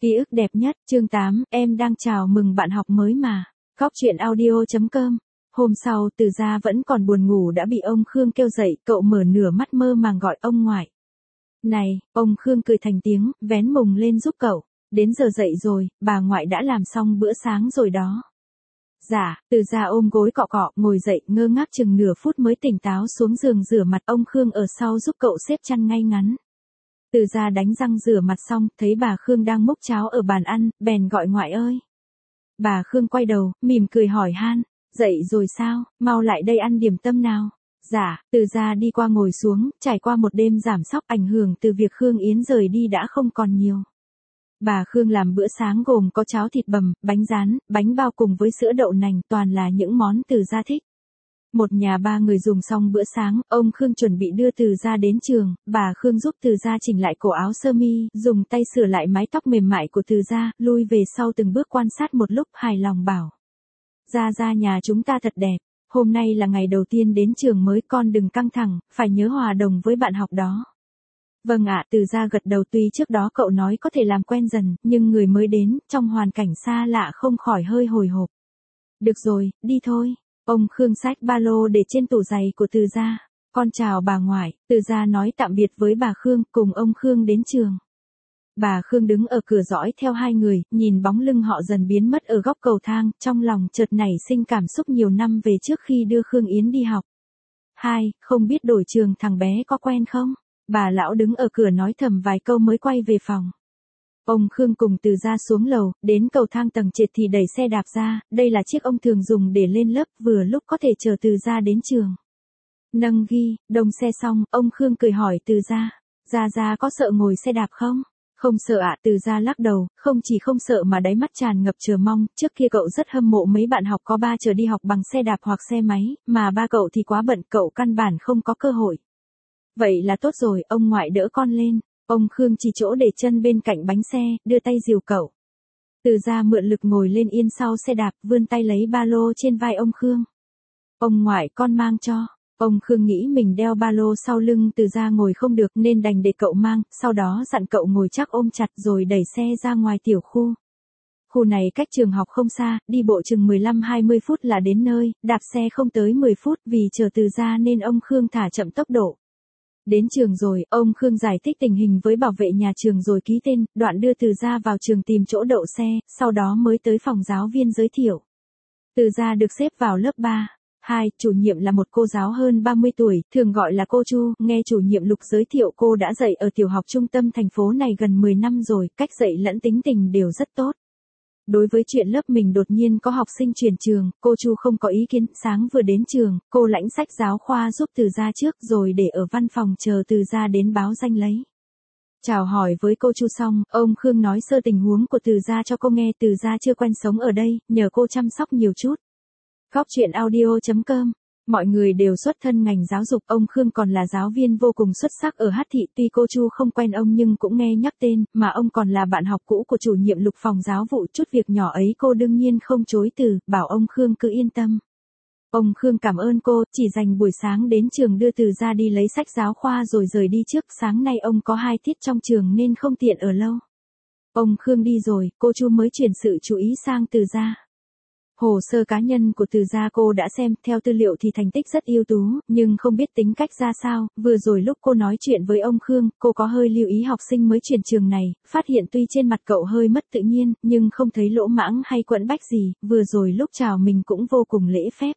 Ký ức đẹp nhất, chương 8, em đang chào mừng bạn học mới mà. Góc truyện audio.com. Hôm sau, Từ Gia vẫn còn buồn ngủ đã bị ông Khương kêu dậy, cậu mở nửa mắt mơ màng gọi ông ngoại. Này, ông Khương cười thành tiếng, vén mùng lên giúp cậu. Đến giờ dậy rồi, bà ngoại đã làm xong bữa sáng rồi đó. Dạ, Từ Gia ôm gối cọ cọ, ngồi dậy, ngơ ngác chừng nửa phút mới tỉnh táo xuống giường rửa mặt. Ông Khương ở sau giúp cậu xếp chăn ngay ngắn. Từ Gia đánh răng rửa mặt xong, thấy bà Khương đang múc cháo ở bàn ăn, bèn gọi ngoại ơi. Bà Khương quay đầu, mỉm cười hỏi han, dậy rồi sao, mau lại đây ăn điểm tâm nào. Dạ, Từ Gia đi qua ngồi xuống, trải qua một đêm giảm sóc ảnh hưởng từ việc Khương Yến rời đi đã không còn nhiều. Bà Khương làm bữa sáng gồm có cháo thịt bằm, bánh rán, bánh bao cùng với sữa đậu nành, toàn là những món Từ Gia thích. Một nhà ba người dùng xong bữa sáng, ông Khương chuẩn bị đưa Từ Gia đến trường, bà Khương giúp Từ Gia chỉnh lại cổ áo sơ mi, dùng tay sửa lại mái tóc mềm mại của Từ Gia, lui về sau từng bước quan sát một lúc, hài lòng bảo. Gia nhà chúng ta thật đẹp, hôm nay là ngày đầu tiên đến trường mới, con đừng căng thẳng, phải nhớ hòa đồng với bạn học đó. Vâng ạ, Từ Gia gật đầu, tuy trước đó cậu nói có thể làm quen dần, nhưng người mới đến, trong hoàn cảnh xa lạ không khỏi hơi hồi hộp. Được rồi, đi thôi. Ông Khương xách ba lô để trên tủ giày của Từ Gia. Con chào bà ngoại, Từ Gia nói tạm biệt với bà Khương, cùng ông Khương đến trường. Bà Khương đứng ở cửa dõi theo hai người, nhìn bóng lưng họ dần biến mất ở góc cầu thang, trong lòng chợt nảy sinh cảm xúc nhiều năm về trước khi đưa Khương Yến đi học. Không biết đổi trường thằng bé có quen không? Bà lão đứng ở cửa nói thầm vài câu mới quay về phòng. Ông Khương cùng Từ Gia xuống lầu, đến cầu thang tầng trệt thì đẩy xe đạp ra, đây là chiếc ông thường dùng để lên lớp, vừa lúc có thể chờ Từ Gia đến trường. Nâng ghi, đông xe xong, ông Khương cười hỏi Từ Gia, Gia có sợ ngồi xe đạp không? Không sợ ạ, Từ Gia lắc đầu, không chỉ không sợ mà đáy mắt tràn ngập chờ mong, trước kia cậu rất hâm mộ mấy bạn học có ba chờ đi học bằng xe đạp hoặc xe máy, mà ba cậu thì quá bận, cậu căn bản không có cơ hội. Vậy là tốt rồi, ông ngoại đỡ con lên. Ông Khương chỉ chỗ để chân bên cạnh bánh xe, đưa tay dìu cậu. Từ Gia mượn lực ngồi lên yên sau xe đạp, vươn tay lấy ba lô trên vai ông Khương. Ông ngoại, con mang cho. Ông Khương nghĩ mình đeo ba lô sau lưng Từ Gia ngồi không được nên đành để cậu mang, sau đó dặn cậu ngồi chắc ôm chặt rồi đẩy xe ra ngoài tiểu khu. Khu này cách trường học không xa, đi bộ chừng 15-20 phút là đến nơi, đạp xe không tới 10 phút, vì chờ Từ Gia nên ông Khương thả chậm tốc độ. Đến trường rồi, ông Khương giải thích tình hình với bảo vệ nhà trường rồi ký tên, đoạn đưa Từ Gia vào trường tìm chỗ đậu xe, sau đó mới tới phòng giáo viên giới thiệu. Từ Gia được xếp vào lớp 3. Chủ nhiệm là một cô giáo hơn 30 tuổi, thường gọi là cô Chu, nghe chủ nhiệm Lục giới thiệu cô đã dạy ở tiểu học trung tâm thành phố này gần 10 năm rồi, cách dạy lẫn tính tình đều rất tốt. Đối với chuyện lớp mình đột nhiên có học sinh chuyển trường, cô Chu không có ý kiến, sáng vừa đến trường, cô lãnh sách giáo khoa giúp Từ Gia trước rồi để ở văn phòng chờ Từ Gia đến báo danh lấy. Chào hỏi với cô Chu xong, ông Khương nói sơ tình huống của Từ Gia cho cô nghe, Từ Gia chưa quen sống ở đây, nhờ cô chăm sóc nhiều chút. Góc truyện audio.com. Mọi người đều xuất thân ngành giáo dục, ông Khương còn là giáo viên vô cùng xuất sắc ở Hát Thị, tuy cô Chu không quen ông nhưng cũng nghe nhắc tên, mà ông còn là bạn học cũ của chủ nhiệm Lục phòng giáo vụ, chút việc nhỏ ấy cô đương nhiên không chối từ, bảo ông Khương cứ yên tâm. Ông Khương cảm ơn cô, chỉ dành buổi sáng đến trường đưa Từ Gia đi lấy sách giáo khoa rồi rời đi trước, sáng nay ông có 2 tiết trong trường nên không tiện ở lâu. Ông Khương đi rồi, cô Chu mới chuyển sự chú ý sang Từ Gia. Hồ sơ cá nhân của Từ Gia cô đã xem, theo tư liệu thì thành tích rất ưu tú, nhưng không biết tính cách ra sao, vừa rồi lúc cô nói chuyện với ông Khương, cô có hơi lưu ý học sinh mới chuyển trường này, phát hiện tuy trên mặt cậu hơi mất tự nhiên, nhưng không thấy lỗ mãng hay quẫn bách gì, vừa rồi lúc chào mình cũng vô cùng lễ phép.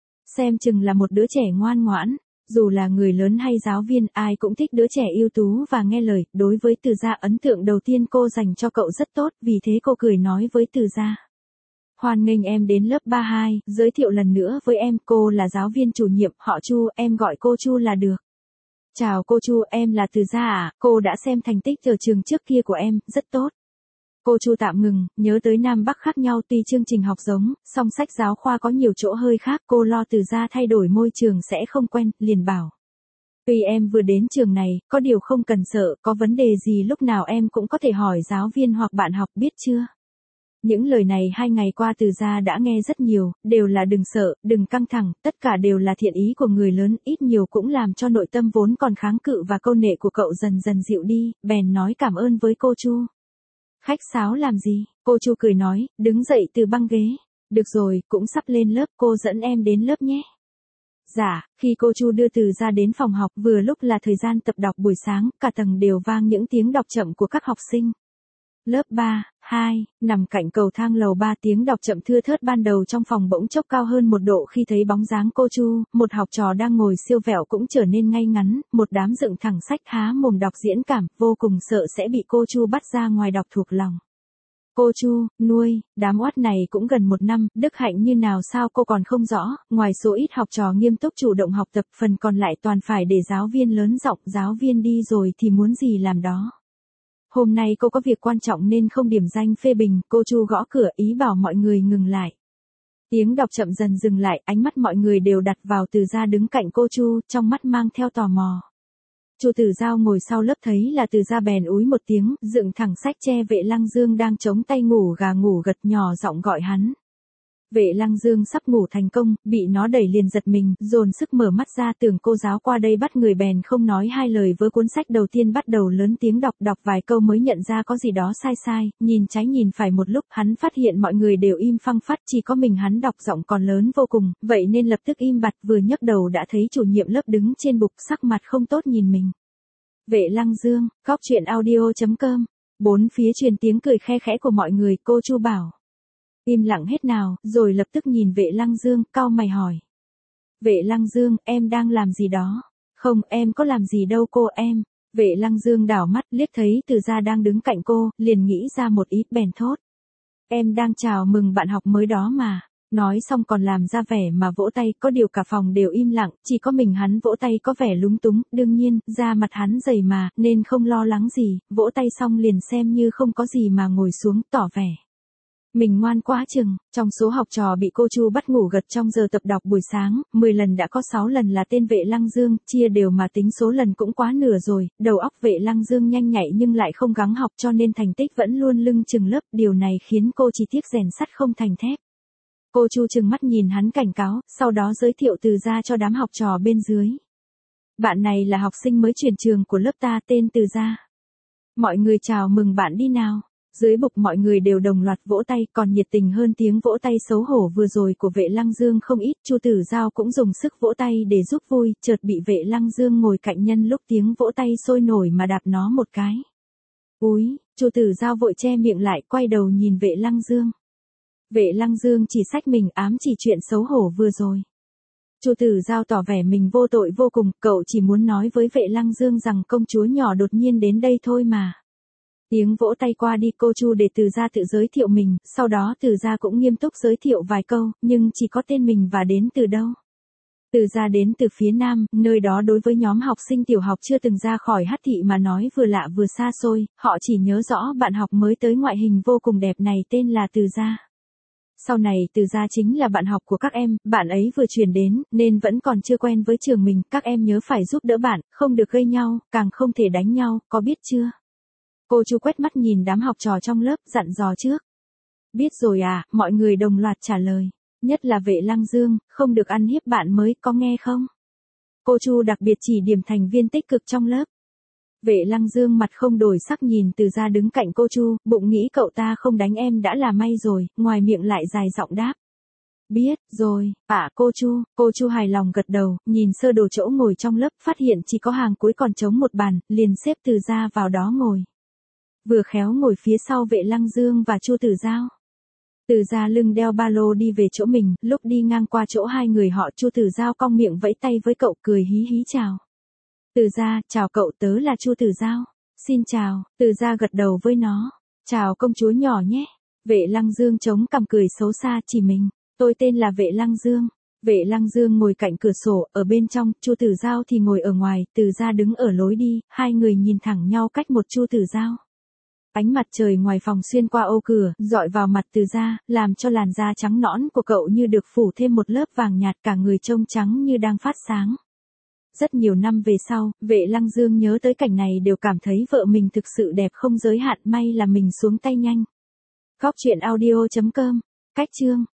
Xem chừng là một đứa trẻ ngoan ngoãn, dù là người lớn hay giáo viên, ai cũng thích đứa trẻ ưu tú và nghe lời, đối với Từ Gia ấn tượng đầu tiên cô dành cho cậu rất tốt, vì thế cô cười nói với Từ Gia. Hoan nghênh em đến lớp 32, giới thiệu lần nữa với em, cô là giáo viên chủ nhiệm, họ Chu, em gọi cô Chu là được. Chào cô Chu, em là Từ Gia à, cô đã xem thành tích ở trường trước kia của em, rất tốt. Cô Chu tạm ngừng, nhớ tới Nam Bắc khác nhau tuy chương trình học giống, song sách giáo khoa có nhiều chỗ hơi khác, cô lo Từ Gia thay đổi môi trường sẽ không quen, liền bảo. Tuy em vừa đến trường này, có điều không cần sợ, có vấn đề gì lúc nào em cũng có thể hỏi giáo viên hoặc bạn học, biết chưa? Những lời này 2 ngày qua Từ Gia đã nghe rất nhiều, đều là đừng sợ, đừng căng thẳng, tất cả đều là thiện ý của người lớn, ít nhiều cũng làm cho nội tâm vốn còn kháng cự và câu nệ của cậu dần dần dịu đi, bèn nói cảm ơn với cô Chu. Khách sáo làm gì? Cô Chu cười nói, đứng dậy từ băng ghế. Được rồi, cũng sắp lên lớp, cô dẫn em đến lớp nhé. Dạ, khi cô Chu đưa Từ Gia đến phòng học vừa lúc là thời gian tập đọc buổi sáng, cả tầng đều vang những tiếng đọc chậm của các học sinh. Lớp 3, 2, nằm cạnh cầu thang lầu 3 tiếng đọc chậm thưa thớt ban đầu trong phòng bỗng chốc cao hơn 1 độ khi thấy bóng dáng cô Chu, một học trò đang ngồi siêu vẹo cũng trở nên ngay ngắn, một đám dựng thẳng sách há mồm đọc diễn cảm, vô cùng sợ sẽ bị cô Chu bắt ra ngoài đọc thuộc lòng. Cô Chu, nuôi, đám oát này cũng gần 1 năm, đức hạnh như nào sao cô còn không rõ, ngoài số ít học trò nghiêm túc chủ động học tập, phần còn lại toàn phải để giáo viên lớn giọng, giáo viên đi rồi thì muốn gì làm đó. Hôm nay cô có việc quan trọng nên không điểm danh phê bình, cô Chu gõ cửa ý bảo mọi người ngừng lại. Tiếng đọc chậm dần dừng lại, ánh mắt mọi người đều đặt vào Từ Gia đứng cạnh cô Chu, trong mắt mang theo tò mò. Chu Tử Giao ngồi sau lớp thấy là Từ Gia bèn úi một tiếng, dựng thẳng sách che Vệ Lăng Dương đang chống tay ngủ gà ngủ gật nhỏ giọng gọi hắn. Vệ Lăng Dương sắp ngủ thành công, bị nó đẩy liền giật mình, dồn sức mở mắt ra tưởng cô giáo qua đây bắt người bèn không nói hai lời với cuốn sách đầu tiên bắt đầu lớn tiếng đọc vài câu mới nhận ra có gì đó sai, nhìn trái nhìn phải một lúc hắn phát hiện mọi người đều im phăng phắt chỉ có mình hắn đọc giọng còn lớn vô cùng, vậy nên lập tức im bặt vừa nhấc đầu đã thấy chủ nhiệm lớp đứng trên bục sắc mặt không tốt nhìn mình. Vệ Lăng Dương, Cóc Truyện Audio.com, bốn phía truyền tiếng cười khe khẽ của mọi người, cô Chu bảo. Im lặng hết nào, rồi lập tức nhìn Vệ Lăng Dương, cau mày hỏi. Vệ Lăng Dương, em đang làm gì đó? Không, em có làm gì đâu cô em. Vệ Lăng Dương đảo mắt liếc thấy Từ Gia đang đứng cạnh cô, liền nghĩ ra một ý bèn thốt. Em đang chào mừng bạn học mới đó mà. Nói xong còn làm ra vẻ mà vỗ tay, có điều cả phòng đều im lặng, chỉ có mình hắn vỗ tay có vẻ lúng túng, đương nhiên, da mặt hắn dày mà, nên không lo lắng gì, vỗ tay xong liền xem như không có gì mà ngồi xuống, tỏ vẻ. Mình ngoan quá chừng, trong số học trò bị cô Chu bắt ngủ gật trong giờ tập đọc buổi sáng, 10 lần đã có 6 lần là tên Vệ Lăng Dương, chia đều mà tính số lần cũng quá nửa rồi, đầu óc Vệ Lăng Dương nhanh nhạy nhưng lại không gắng học cho nên thành tích vẫn luôn lưng chừng lớp, điều này khiến cô chỉ tiếc rèn sắt không thành thép. Cô Chu trừng mắt nhìn hắn cảnh cáo, sau đó giới thiệu Từ Gia cho đám học trò bên dưới. Bạn này là học sinh mới chuyển trường của lớp ta tên Từ Gia. Mọi người chào mừng bạn đi nào. Dưới bục mọi người đều đồng loạt vỗ tay, còn nhiệt tình hơn tiếng vỗ tay xấu hổ vừa rồi của Vệ Lăng Dương không ít. Chu Tử Giao cũng dùng sức vỗ tay để giúp vui, chợt bị Vệ Lăng Dương ngồi cạnh nhân lúc tiếng vỗ tay sôi nổi mà đạp nó một cái. Úi, Chu Tử Giao vội che miệng lại, quay đầu nhìn Vệ Lăng Dương. Vệ Lăng Dương chỉ xách mình ám chỉ chuyện xấu hổ vừa rồi. Chu Tử Giao tỏ vẻ mình vô tội vô cùng, cậu chỉ muốn nói với Vệ Lăng Dương rằng công chúa nhỏ đột nhiên đến đây thôi mà. Tiếng vỗ tay qua đi, cô Chu để Từ Gia tự giới thiệu mình, sau đó Từ Gia cũng nghiêm túc giới thiệu vài câu, nhưng chỉ có tên mình và đến từ đâu. Từ Gia đến từ phía Nam, nơi đó đối với nhóm học sinh tiểu học chưa từng ra khỏi Hắc Thị mà nói vừa lạ vừa xa xôi, họ chỉ nhớ rõ bạn học mới tới ngoại hình vô cùng đẹp này tên là Từ Gia. Sau này Từ Gia chính là bạn học của các em, bạn ấy vừa chuyển đến, nên vẫn còn chưa quen với trường mình, các em nhớ phải giúp đỡ bạn, không được gây nhau, càng không thể đánh nhau, có biết chưa? Cô Chu quét mắt nhìn đám học trò trong lớp, dặn dò trước. Biết rồi à, mọi người đồng loạt trả lời. Nhất là Vệ Lăng Dương, không được ăn hiếp bạn mới, có nghe không? Cô Chu đặc biệt chỉ điểm thành viên tích cực trong lớp. Vệ Lăng Dương mặt không đổi sắc nhìn Từ Gia đứng cạnh cô Chu, bụng nghĩ cậu ta không đánh em đã là may rồi, ngoài miệng lại dài giọng đáp. Biết rồi, cô Chu hài lòng gật đầu, nhìn sơ đồ chỗ ngồi trong lớp, phát hiện chỉ có hàng cuối còn trống một bàn, liền xếp Từ Gia vào đó ngồi. Vừa khéo ngồi phía sau Vệ Lăng Dương và Chu Tử Giao. Từ Gia lưng đeo ba lô đi về chỗ mình, lúc đi ngang qua chỗ hai người họ Chu Tử Giao cong miệng vẫy tay với cậu cười hí hí chào. Từ Gia, chào cậu, tớ là Chu Tử Giao. Xin chào, Từ Gia gật đầu với nó. Chào công chúa nhỏ nhé. Vệ Lăng Dương chống cằm cười xấu xa chỉ mình. Tôi tên là Vệ Lăng Dương. Vệ Lăng Dương ngồi cạnh cửa sổ, ở bên trong, Chu Tử Giao thì ngồi ở ngoài, Từ Gia đứng ở lối đi, hai người nhìn thẳng nhau cách một Chu Tử Giao. Ánh mặt trời ngoài phòng xuyên qua ô cửa, dọi vào mặt Từ Gia, làm cho làn da trắng nõn của cậu như được phủ thêm một lớp vàng nhạt, cả người trông trắng như đang phát sáng. Rất nhiều năm về sau, Vệ Lăng Dương nhớ tới cảnh này đều cảm thấy vợ mình thực sự đẹp không giới hạn, may là mình xuống tay nhanh. Cóc Truyện Audio.com, cách chương.